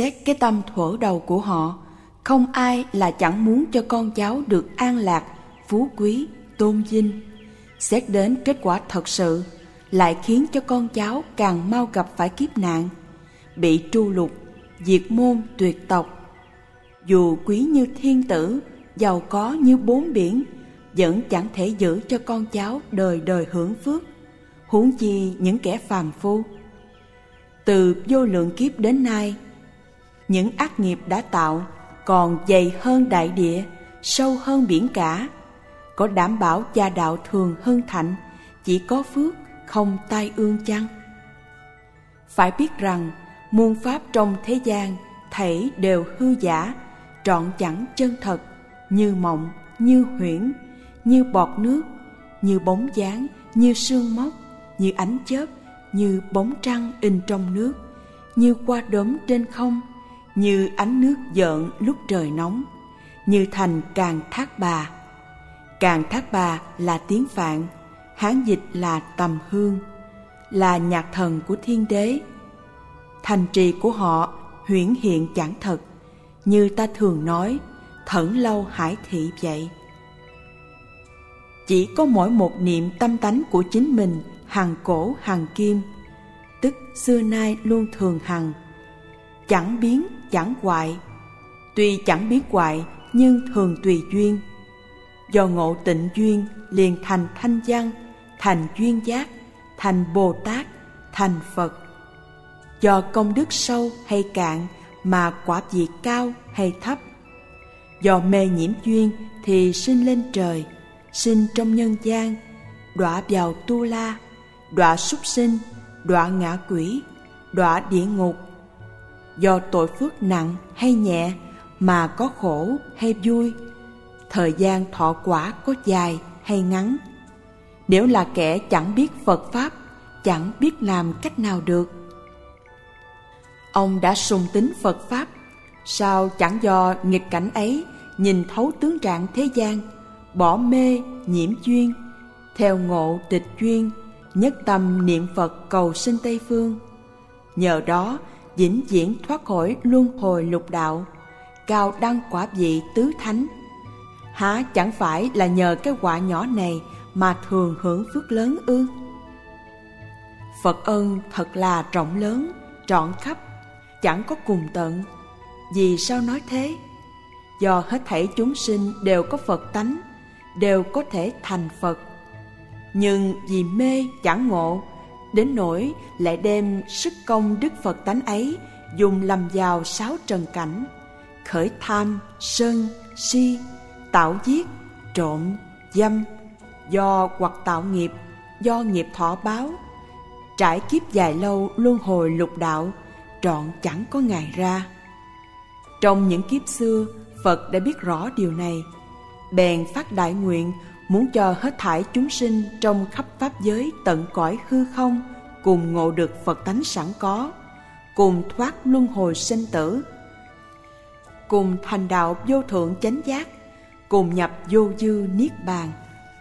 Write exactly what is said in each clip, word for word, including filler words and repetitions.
Xét cái tâm thuở đầu của họ, không ai là chẳng muốn cho con cháu được an lạc, phú quý, tôn vinh. Xét đến kết quả thật sự, lại khiến cho con cháu càng mau gặp phải kiếp nạn, bị tru lục, diệt môn tuyệt tộc. Dù quý như thiên tử, giàu có như bốn biển, vẫn chẳng thể giữ cho con cháu đời đời hưởng phước, huống chi những kẻ phàm phu. Từ vô lượng kiếp đến nay, những ác nghiệp đã tạo còn dày hơn đại địa, sâu hơn biển cả. Có đảm bảo gia đạo thường hưng thạnh, chỉ có phước không tai ương chăng? Phải biết rằng muôn pháp trong thế gian thảy đều hư giả, trọn chẳng chân thật, như mộng, như huyễn, như bọt nước, như bóng dáng, như sương móc, như ánh chớp, như bóng trăng in trong nước, như qua đốm trên không, như ánh nước dợn lúc trời nóng, như thành Càng Thác Bà. Càng Thác Bà là tiếng Phạn, Hán dịch là Tầm Hương, là nhạc thần của thiên đế. Thành trì của họ huyễn hiện chẳng thật, như ta thường nói Thẩn Lâu Hải Thị vậy. Chỉ có mỗi một niệm tâm tánh của chính mình hằng cổ hằng kim, tức xưa nay luôn thường hằng, chẳng biến chẳng hoại. Tuy chẳng biến hoại nhưng thường tùy duyên. Do ngộ tịnh duyên liền thành thanh văn, thành duyên giác, thành Bồ Tát, thành Phật. Do công đức sâu hay cạn mà quả vị cao hay thấp. Do mê nhiễm duyên thì sinh lên trời, sinh trong nhân gian, đọa vào tu la, đọa súc sinh, đọa ngạ quỷ, đọa địa ngục. Do tội phước nặng hay nhẹ mà có khổ hay vui, thời gian thọ quả có dài hay ngắn. Nếu là kẻ chẳng biết Phật Pháp, chẳng biết làm cách nào được. Ông đã sùng tín Phật Pháp, sao chẳng do nghịch cảnh ấy nhìn thấu tướng trạng thế gian, bỏ mê nhiễm duyên, theo ngộ tịch duyên, nhất tâm niệm Phật cầu sinh Tây Phương. Nhờ đó vĩnh viễn thoát khỏi luân hồi lục đạo, cao đăng quả vị tứ thánh. Há chẳng phải là nhờ cái quả nhỏ này mà thường hưởng phước lớn ư? Phật ân thật là rộng lớn, trọn khắp, chẳng có cùng tận. Vì sao nói thế? Do hết thảy chúng sinh đều có Phật tánh, đều có thể thành Phật. Nhưng vì mê chẳng ngộ, đến nỗi lại đem sức công đức Phật tánh ấy dùng lầm vào sáu trần cảnh, khởi tham, sân, si, tạo giết, trộm, dâm, do hoặc tạo nghiệp, do nghiệp thọ báo, trải kiếp dài lâu luân hồi lục đạo, trọn chẳng có ngày ra. Trong những kiếp xưa, Phật đã biết rõ điều này, bèn phát đại nguyện muốn cho hết thảy chúng sinh trong khắp pháp giới tận cõi hư không cùng ngộ được Phật tánh sẵn có, cùng thoát luân hồi sinh tử, cùng thành đạo vô thượng chánh giác, cùng nhập vô dư niết bàn.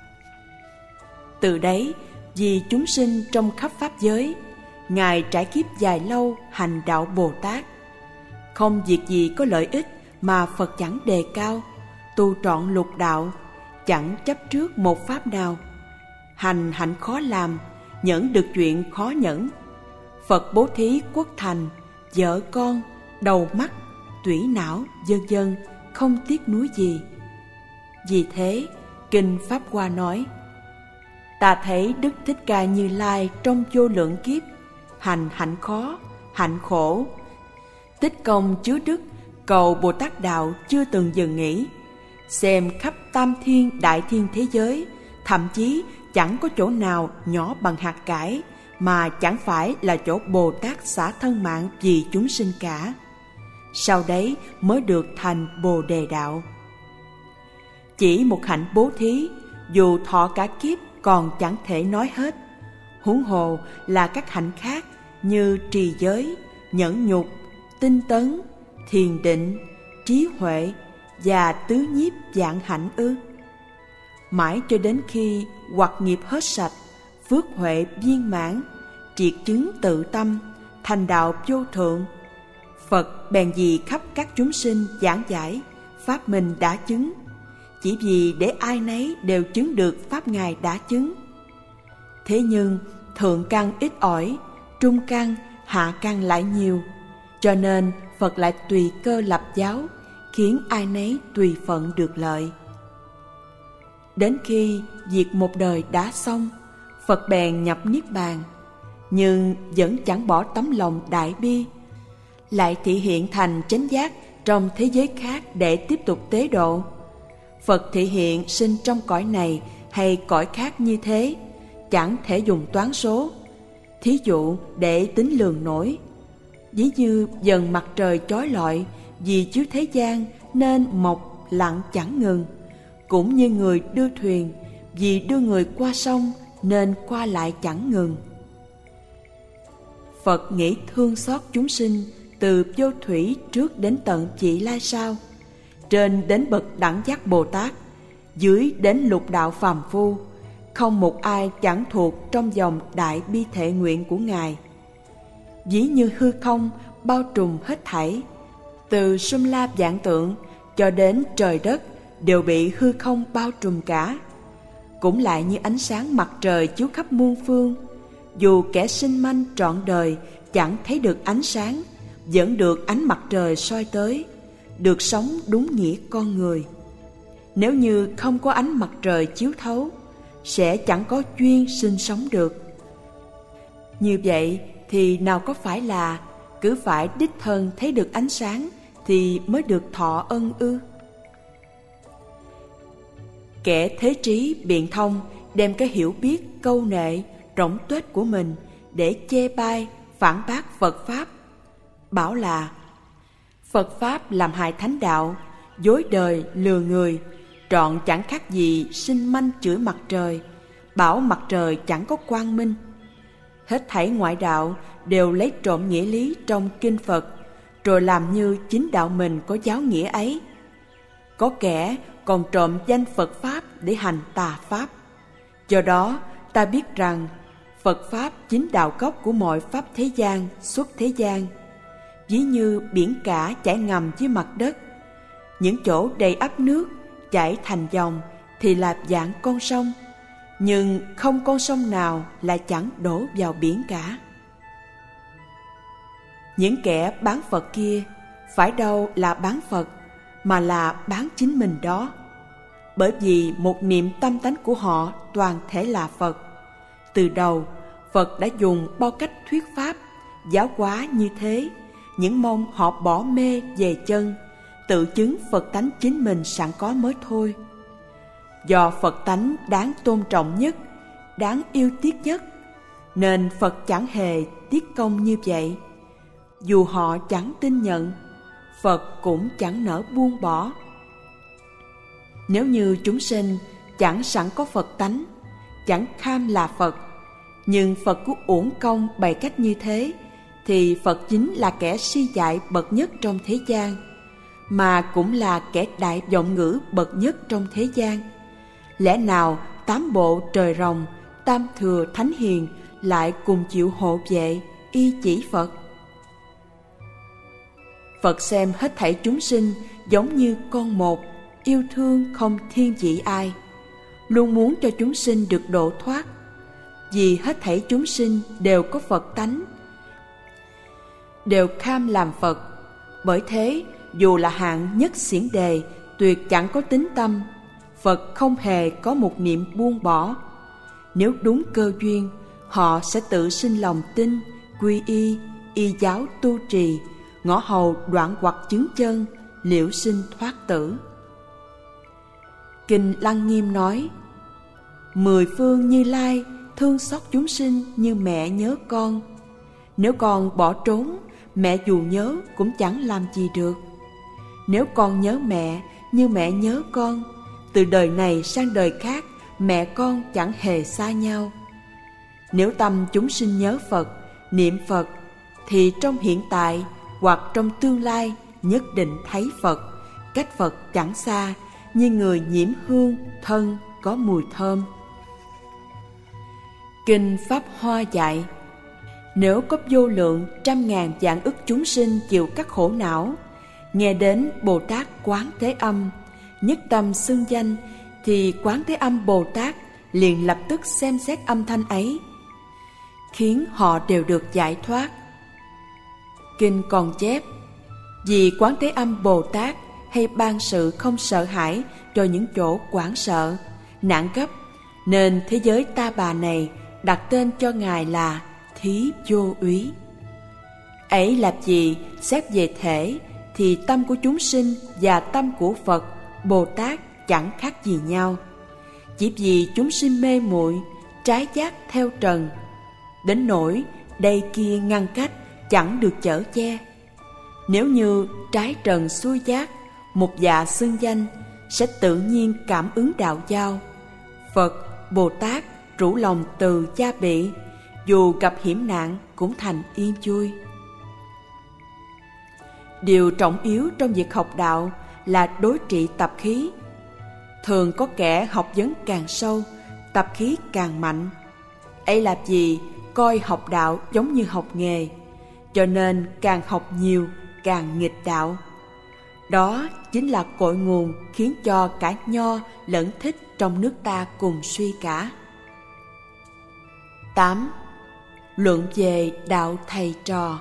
Từ đấy, vì chúng sinh trong khắp pháp giới, Ngài trải kiếp dài lâu hành đạo Bồ Tát. Không việc gì có lợi ích mà Phật chẳng đề cao, tu trọn lục đạo, chẳng chấp trước một pháp nào. Hành hạnh khó làm, nhẫn được chuyện khó nhẫn. Phật bố thí quốc thành, vợ con, đầu mắt, tủy não, vân vân, không tiếc nuối gì. Vì thế, Kinh Pháp Hoa nói: Ta thấy Đức Thích Ca Như Lai trong vô lượng kiếp, hành hạnh khó, hạnh khổ, tích công chứa đức, cầu Bồ Tát đạo chưa từng dừng nghỉ. Xem khắp tam thiên đại thiên thế giới, thậm chí chẳng có chỗ nào nhỏ bằng hạt cải mà chẳng phải là chỗ Bồ Tát xả thân mạng vì chúng sinh cả. Sau đấy mới được thành Bồ Đề đạo. Chỉ một hạnh bố thí, dù thọ cả kiếp còn chẳng thể nói hết, huống hồ là các hạnh khác như trì giới, nhẫn nhục, tinh tấn, thiền định, trí huệ và tứ nhiếp vạn hạnh ư? Mãi cho đến khi hoặc nghiệp hết sạch, phước huệ viên mãn, triệt chứng tự tâm, thành đạo vô thượng, Phật bèn vì khắp các chúng sinh giảng giải pháp mình đã chứng, chỉ vì để ai nấy đều chứng được pháp Ngài đã chứng. Thế nhưng thượng căn ít ỏi, trung căn, hạ căn lại nhiều, cho nên Phật lại tùy cơ lập giáo, khiến ai nấy tùy phận được lợi. Đến khi việc một đời đã xong, Phật bèn nhập Niết Bàn, nhưng vẫn chẳng bỏ tấm lòng đại bi, lại thị hiện thành chánh giác trong thế giới khác để tiếp tục tế độ. Phật thị hiện sinh trong cõi này hay cõi khác như thế, chẳng thể dùng toán số, thí dụ để tính lường nổi. Ví như dần mặt trời chói lọi vì chiếu thế gian nên mọc lặng chẳng ngừng, cũng như người đưa thuyền vì đưa người qua sông nên qua lại chẳng ngừng. Phật nghĩ thương xót chúng sinh từ vô thủy trước đến tận vị lai sau, trên đến bậc đẳng giác Bồ Tát, dưới đến lục đạo phàm phu, không một ai chẳng thuộc trong dòng đại bi thệ nguyện của Ngài. Ví như hư không bao trùm hết thảy, từ sum la vạn tượng cho đến trời đất đều bị hư không bao trùm cả. Cũng lại như ánh sáng mặt trời chiếu khắp muôn phương, dù kẻ sinh manh trọn đời chẳng thấy được ánh sáng, vẫn được ánh mặt trời soi tới, được sống đúng nghĩa con người. Nếu như không có ánh mặt trời chiếu thấu, sẽ chẳng có duyên sinh sống được. Như vậy thì nào có phải là cứ phải đích thân thấy được ánh sáng thì mới được thọ ân ư? Kẻ thế trí biện thông đem cái hiểu biết câu nệ rỗng tuếch của mình để chê bai phản bác Phật Pháp, bảo là Phật Pháp làm hại thánh đạo, dối đời lừa người, trọn chẳng khác gì sinh manh chửi mặt trời, bảo mặt trời chẳng có quang minh. Hết thảy ngoại đạo đều lấy trộm nghĩa lý trong kinh Phật, rồi làm như chính đạo mình có giáo nghĩa ấy. Có kẻ còn trộm danh Phật Pháp để hành tà Pháp. Do đó ta biết rằng Phật Pháp chính đạo gốc của mọi Pháp thế gian, xuất thế gian. Ví như biển cả chảy ngầm dưới mặt đất, những chỗ đầy ắp nước chảy thành dòng thì là dạng con sông, nhưng không con sông nào lại chẳng đổ vào biển cả. Những kẻ bán Phật kia phải đâu là bán Phật, mà là bán chính mình đó. Bởi vì một niệm tâm tánh của họ toàn thể là Phật. Từ đầu, Phật đã dùng bao cách thuyết pháp, giáo hóa như thế, những mong họ bỏ mê về chân, tự chứng Phật tánh chính mình sẵn có mới thôi. Do Phật tánh đáng tôn trọng nhất, đáng yêu tiếc nhất, nên Phật chẳng hề tiếc công như vậy. Dù họ chẳng tin nhận, Phật cũng chẳng nỡ buông bỏ. Nếu như chúng sinh chẳng sẵn có Phật tánh, chẳng kham là Phật, nhưng Phật cứ uổng công bày cách như thế, thì Phật chính là kẻ si dại bậc nhất trong thế gian, mà cũng là kẻ đại vọng ngữ bậc nhất trong thế gian. Lẽ nào tám bộ trời rồng, tam thừa thánh hiền lại cùng chịu hộ vệ, y chỉ Phật? Phật xem hết thảy chúng sinh giống như con một, yêu thương không thiên vị ai, luôn muốn cho chúng sinh được độ thoát. Vì hết thảy chúng sinh đều có Phật tánh, đều kham làm Phật. Bởi thế, dù là hạng nhất xiển đề, tuyệt chẳng có tín tâm, Phật không hề có một niệm buông bỏ. Nếu đúng cơ duyên, họ sẽ tự sinh lòng tin, quy y, y giáo tu trì, ngõ hầu đoạn hoặc chứng chân, liễu sinh thoát tử. Kinh Lăng Nghiêm nói: Mười phương Như Lai thương xót chúng sinh như mẹ nhớ con. Nếu con bỏ trốn, mẹ dù nhớ cũng chẳng làm gì được. Nếu con nhớ mẹ như mẹ nhớ con, từ đời này sang đời khác, mẹ con chẳng hề xa nhau. Nếu tâm chúng sinh nhớ Phật, niệm Phật, thì trong hiện tại hoặc trong tương lai nhất định thấy Phật, cách Phật chẳng xa, như người nhiễm hương thân có mùi thơm. Kinh Pháp Hoa dạy: Nếu có vô lượng trăm ngàn vạn ức chúng sinh chịu các khổ não, nghe đến Bồ Tát Quán Thế Âm, nhất tâm xưng danh, thì Quán Thế Âm Bồ Tát liền lập tức xem xét âm thanh ấy, khiến họ đều được giải thoát. Kinh còn chép, vì Quán Thế Âm Bồ Tát hay ban sự không sợ hãi cho những chỗ hoảng sợ, nạn gấp, nên thế giới ta bà này đặt tên cho Ngài là Thí Vô Úy. Ấy là gì? Xét về thể thì tâm của chúng sinh và tâm của Phật, Bồ Tát chẳng khác gì nhau. Chỉ vì chúng sinh mê muội, trái giác theo trần, đến nỗi đây kia ngăn cách chẳng được chở che. Nếu như trái trần xuôi giác, một dạ xưng danh, sẽ tự nhiên cảm ứng đạo giao. Phật, Bồ Tát rủ lòng từ cha bị, dù gặp hiểm nạn cũng thành yên vui. Điều trọng yếu trong việc học đạo là đối trị tập khí. Thường có kẻ học vấn càng sâu, tập khí càng mạnh. Ấy là gì? Coi học đạo giống như học nghề, cho nên càng học nhiều càng nghịch đạo. Đó chính là cội nguồn khiến cho cả nho lẫn thích trong nước ta cùng suy cả. tám. Luận về đạo thầy trò.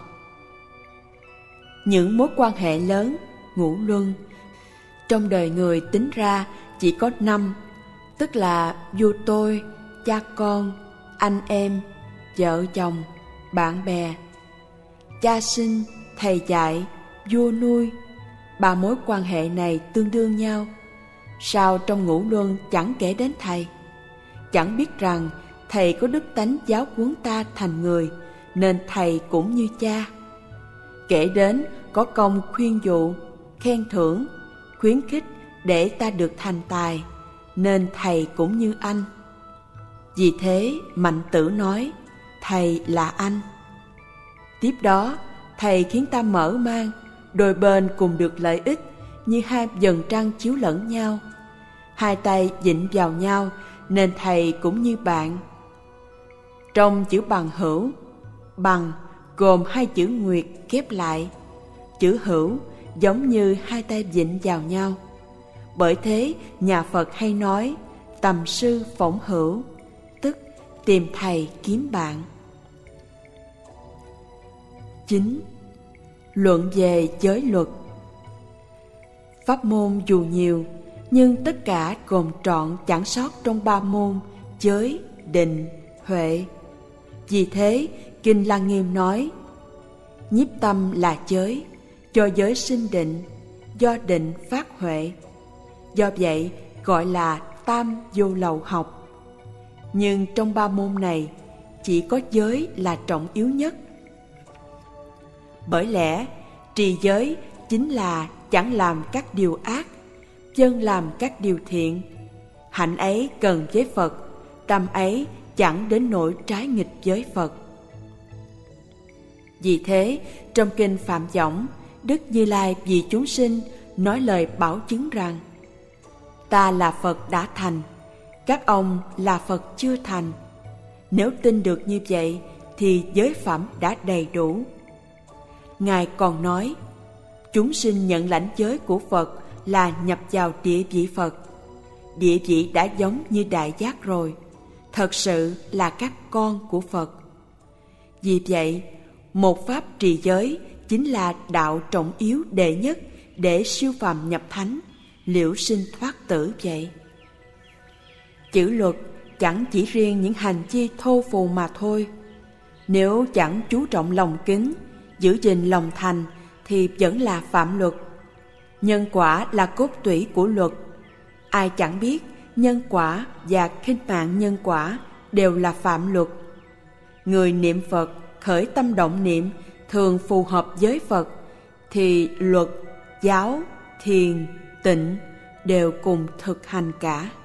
Những mối quan hệ lớn, ngũ luân, trong đời người tính ra chỉ có năm, tức là vua tôi, cha con, anh em, vợ chồng, bạn bè. Cha sinh, thầy dạy, vua nuôi, ba mối quan hệ này tương đương nhau. Sao trong ngũ luân chẳng kể đến thầy? Chẳng biết rằng thầy có đức tánh giáo huấn ta thành người, nên thầy cũng như cha. Kể đến có công khuyên dụ, khen thưởng, khuyến khích để ta được thành tài, nên thầy cũng như anh. Vì thế Mạnh Tử nói, thầy là anh. Tiếp đó, thầy khiến ta mở mang, đôi bên cùng được lợi ích, như hai vầng trăng chiếu lẫn nhau. Hai tay vịn vào nhau, nên thầy cũng như bạn. Trong chữ bằng hữu, bằng gồm hai chữ nguyệt ghép lại. Chữ hữu giống như hai tay vịn vào nhau. Bởi thế nhà Phật hay nói tầm sư phỏng hữu, tức tìm thầy kiếm bạn. chín. Luận về giới luật. Pháp môn dù nhiều, nhưng tất cả gồm trọn chẳng sót trong ba môn giới, định, huệ. Vì thế Kinh Lăng Nghiêm nói, nhiếp tâm là giới, do giới sinh định, do định phát huệ. Do vậy gọi là tam vô lậu học. Nhưng trong ba môn này, chỉ có giới là trọng yếu nhất. Bởi lẽ trì giới chính là chẳng làm các điều ác, vâng làm các điều thiện. Hạnh ấy cần với Phật, tâm ấy chẳng đến nỗi trái nghịch với Phật. Vì thế, trong kinh Phạm Võng, Đức Như Lai vì chúng sinh nói lời bảo chứng rằng: ta là Phật đã thành, các ông là Phật chưa thành. Nếu tin được như vậy thì giới phẩm đã đầy đủ. Ngài còn nói, chúng sinh nhận lãnh giới của Phật là nhập vào địa vị Phật. Địa vị đã giống như đại giác rồi, thật sự là các con của Phật. Vì vậy, một pháp trì giới chính là đạo trọng yếu đệ nhất để siêu phàm nhập thánh, liễu sinh thoát tử vậy. Chữ luật chẳng chỉ riêng những hành chi thô phù mà thôi. Nếu chẳng chú trọng lòng kính, giữ gìn lòng thành thì vẫn là phạm luật. Nhân quả là cốt tủy của luật. Ai chẳng biết nhân quả và khinh mạng nhân quả đều là phạm luật. Người niệm Phật khởi tâm động niệm thường phù hợp với Phật thì luật, giáo, thiền, tịnh đều cùng thực hành cả.